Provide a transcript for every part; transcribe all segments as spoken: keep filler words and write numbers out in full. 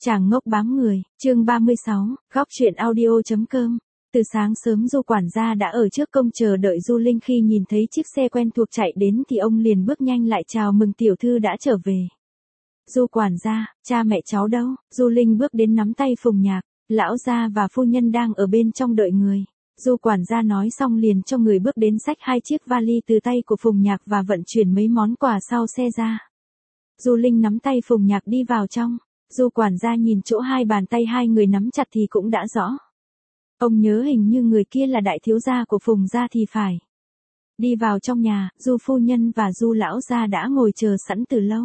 Chàng ngốc bám người, chương ba mươi sáu, góc chuyện audio.com. Từ sáng sớm Du quản gia đã ở trước công chờ đợi Du Linh, khi nhìn thấy chiếc xe quen thuộc chạy đến thì ông liền bước nhanh lại chào mừng tiểu thư đã trở về. Du quản gia, cha mẹ cháu đâu? Du Linh bước đến nắm tay Phùng Nhạc, lão gia và phu nhân đang ở bên trong đợi người. Du quản gia nói xong liền cho người bước đến xách hai chiếc vali từ tay của Phùng Nhạc và vận chuyển mấy món quà sau xe ra. Du Linh nắm tay Phùng Nhạc đi vào trong. Du quản gia nhìn chỗ hai bàn tay hai người nắm chặt thì cũng đã rõ. Ông nhớ hình như người kia là đại thiếu gia của Phùng gia thì phải. Đi vào trong nhà, Du phu nhân và Du lão gia đã ngồi chờ sẵn từ lâu.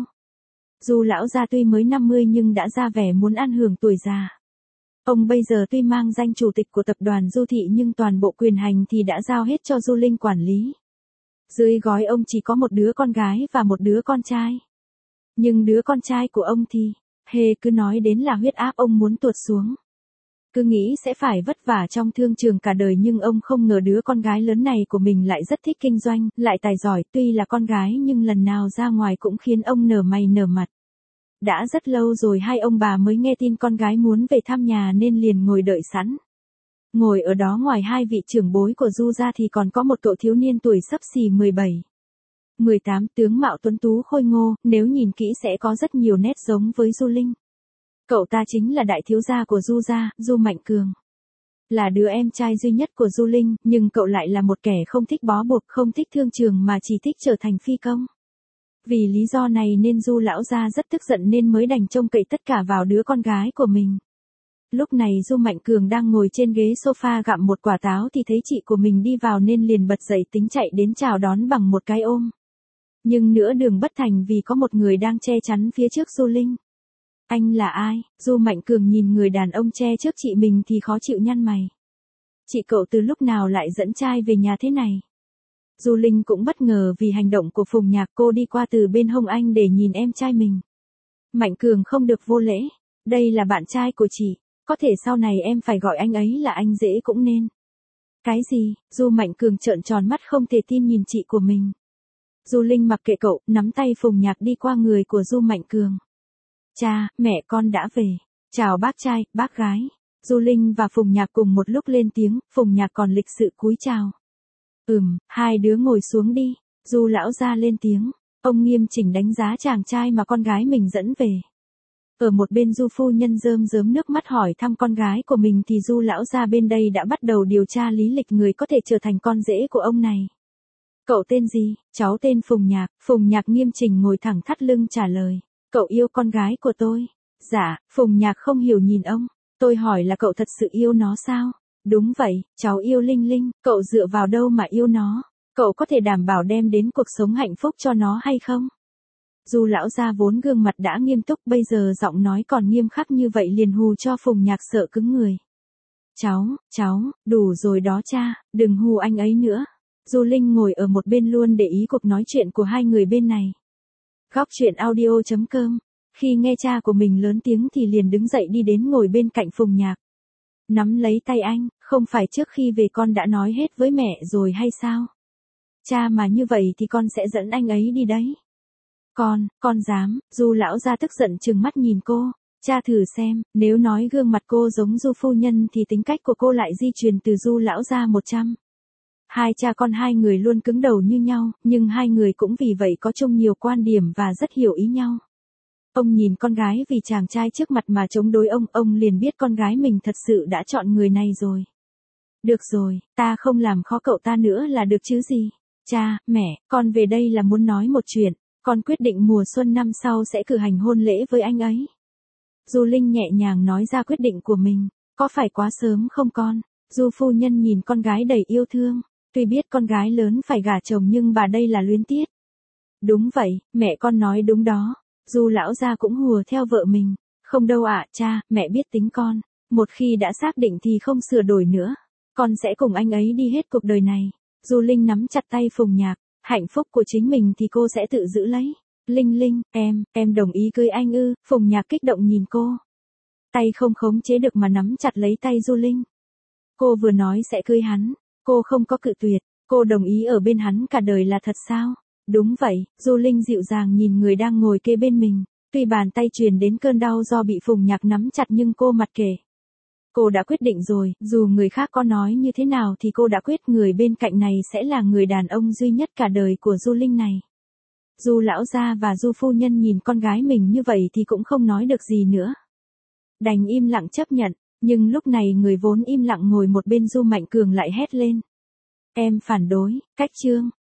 Du lão gia tuy mới năm mươi nhưng đã ra vẻ muốn ăn hưởng tuổi già. Ông bây giờ tuy mang danh chủ tịch của tập đoàn Du thị nhưng toàn bộ quyền hành thì đã giao hết cho Du Linh quản lý. Dưới gói ông chỉ có một đứa con gái và một đứa con trai. Nhưng đứa con trai của ông thì, hề cứ nói đến là huyết áp ông muốn tuột xuống. Cứ nghĩ sẽ phải vất vả trong thương trường cả đời, nhưng ông không ngờ đứa con gái lớn này của mình lại rất thích kinh doanh, lại tài giỏi, tuy là con gái nhưng lần nào ra ngoài cũng khiến ông nở mày nở mặt. Đã rất lâu rồi hai ông bà mới nghe tin con gái muốn về thăm nhà nên liền ngồi đợi sẵn. Ngồi ở đó ngoài hai vị trưởng bối của Du gia thì còn có một cậu thiếu niên tuổi xấp xì mười bảy. mười tám, tướng mạo tuấn tú khôi ngô, nếu nhìn kỹ sẽ có rất nhiều nét giống với Du Linh. Cậu ta chính là đại thiếu gia của Du gia, Du Mạnh Cường. Là đứa em trai duy nhất của Du Linh, nhưng cậu lại là một kẻ không thích bó buộc, không thích thương trường mà chỉ thích trở thành phi công. Vì lý do này nên Du lão gia rất tức giận nên mới đành trông cậy tất cả vào đứa con gái của mình. Lúc này Du Mạnh Cường đang ngồi trên ghế sofa gặm một quả táo thì thấy chị của mình đi vào nên liền bật dậy tính chạy đến chào đón bằng một cái ôm. Nhưng nửa đường bất thành vì có một người đang che chắn phía trước Du Linh. Anh là ai? Du Mạnh Cường nhìn người đàn ông che trước chị mình thì khó chịu nhăn mày. Chị cậu từ lúc nào lại dẫn trai về nhà thế này? Du Linh cũng bất ngờ vì hành động của Phùng Nhạc, cô đi qua từ bên hông anh để nhìn em trai mình. Mạnh Cường không được vô lễ. Đây là bạn trai của chị, có thể sau này em phải gọi anh ấy là anh dễ cũng nên. Cái gì? Du Mạnh Cường trợn tròn mắt không thể tin nhìn chị của mình. Du Linh mặc kệ cậu, nắm tay Phùng Nhạc đi qua người của Du Mạnh Cường. Cha, mẹ con đã về. Chào bác trai, bác gái. Du Linh và Phùng Nhạc cùng một lúc lên tiếng, Phùng Nhạc còn lịch sự cúi chào. Ừm, hai đứa ngồi xuống đi. Du lão gia lên tiếng, ông nghiêm chỉnh đánh giá chàng trai mà con gái mình dẫn về. Ở một bên Du phu nhân rơm rớm nước mắt hỏi thăm con gái của mình thì Du lão gia bên đây đã bắt đầu điều tra lý lịch người có thể trở thành con rể của ông này. Cậu tên gì? Cháu tên Phùng Nhạc. Phùng Nhạc nghiêm chỉnh ngồi thẳng thắt lưng trả lời. Cậu yêu con gái của tôi. Dạ, Phùng Nhạc không hiểu nhìn ông. Tôi hỏi là cậu thật sự yêu nó sao? Đúng vậy, cháu yêu Linh Linh. Cậu dựa vào đâu mà yêu nó? Cậu có thể đảm bảo đem đến cuộc sống hạnh phúc cho nó hay không? Du lão gia vốn gương mặt đã nghiêm túc, bây giờ giọng nói còn nghiêm khắc như vậy liền hù cho Phùng Nhạc sợ cứng người. Cháu, cháu, đủ rồi đó cha, đừng hù anh ấy nữa. Du Linh ngồi ở một bên luôn để ý cuộc nói chuyện của hai người bên này. Góc chuyện audio.com. Khi nghe cha của mình lớn tiếng thì liền đứng dậy đi đến ngồi bên cạnh Phùng Nhạc. Nắm lấy tay anh, không phải trước khi về con đã nói hết với mẹ rồi hay sao? Cha mà như vậy thì con sẽ dẫn anh ấy đi đấy. Con, con dám? Du lão gia tức giận trừng mắt nhìn cô. Cha thử xem, nếu nói gương mặt cô giống Du phu nhân thì tính cách của cô lại di truyền từ Du lão gia một trăm. Hai cha con hai người luôn cứng đầu như nhau, nhưng hai người cũng vì vậy có chung nhiều quan điểm và rất hiểu ý nhau. Ông nhìn con gái vì chàng trai trước mặt mà chống đối ông, ông liền biết con gái mình thật sự đã chọn người này rồi. Được rồi, ta không làm khó cậu ta nữa là được chứ gì. Cha, mẹ, con về đây là muốn nói một chuyện, con quyết định mùa xuân năm sau sẽ cử hành hôn lễ với anh ấy. Du Linh nhẹ nhàng nói ra quyết định của mình, có phải quá sớm không con? Du phu nhân nhìn con gái đầy yêu thương, tuy biết con gái lớn phải gả chồng nhưng bà đây là luyến tiếc. Đúng vậy, mẹ con nói đúng đó. Du lão gia cũng hùa theo vợ mình. Không đâu ạ, cha, mẹ biết tính con. Một khi đã xác định thì không sửa đổi nữa. Con sẽ cùng anh ấy đi hết cuộc đời này. Du Linh nắm chặt tay Phùng Nhạc. Hạnh phúc của chính mình thì cô sẽ tự giữ lấy. Linh Linh, em, em đồng ý cưới anh ư? Phùng Nhạc kích động nhìn cô. Tay không khống chế được mà nắm chặt lấy tay Du Linh. Cô vừa nói sẽ cưới hắn. Cô không có cự tuyệt. Cô đồng ý ở bên hắn cả đời là thật sao? Đúng vậy, Du Linh dịu dàng nhìn người đang ngồi kế bên mình. Tuy bàn tay truyền đến cơn đau do bị Phùng Nhạc nắm chặt nhưng cô mặc kệ. Cô đã quyết định rồi, dù người khác có nói như thế nào thì cô đã quyết người bên cạnh này sẽ là người đàn ông duy nhất cả đời của Du Linh này. Du lão gia và Du phu nhân nhìn con gái mình như vậy thì cũng không nói được gì nữa. Đành im lặng chấp nhận, nhưng lúc này người vốn im lặng ngồi một bên Du Mạnh Cường lại hét lên. Em phản đối, cách trương,